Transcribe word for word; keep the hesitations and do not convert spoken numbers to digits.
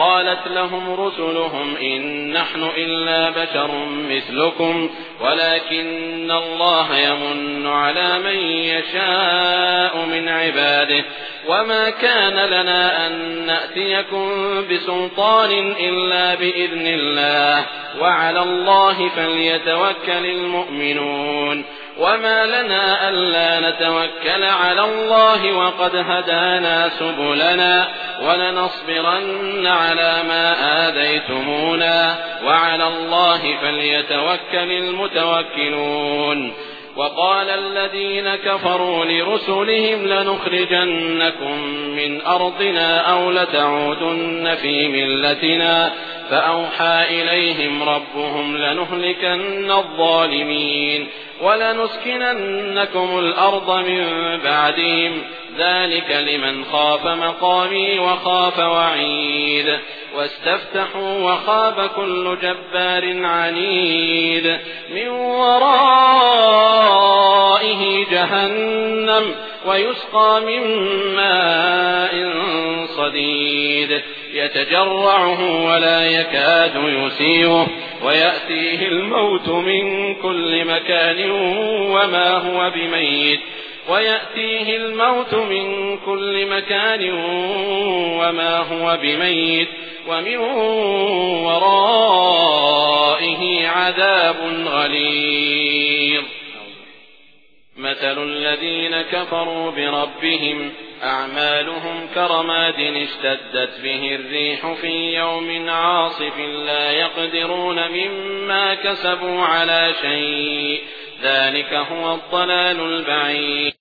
قالت لهم رسلهم إن نحن إلا بشر مثلكم ولكن الله يمن على من يشاء من عباده وما كان لنا أن نأتيكم بسلطان إلا بإذن الله وعلى الله فليتوكل المؤمنون وما لنا ألا نتوكل على الله وقد هدانا سبلنا ولنصبرن على ما آذيتمونا وعلى الله فليتوكل المتوكلون وقال الذين كفروا لرسلهم لنخرجنكم من أرضنا أو لتعودن في ملتنا فأوحى إليهم ربهم لنهلكن الظالمين ولنسكننكم الأرض من بعدهم ذلك لمن خاف مقامي وخاف وعيد واستفتحوا وخاب كل جبار عنيد من ورائه جهنم ويسقى من ماء صديد يتجرعه ولا يكاد يسيغه ويأتيه الموت من كل مكان وما هو بميت ويأتيه الموت من كل مكان وما هو بميت ومن ورائه عذاب غليظ مثل الذين كفروا بربهم أعمالهم كرماد اشتدت به الريح في يوم عاصف لا يقدرون مما كسبوا على شيء ذلك هو الضلال البعيد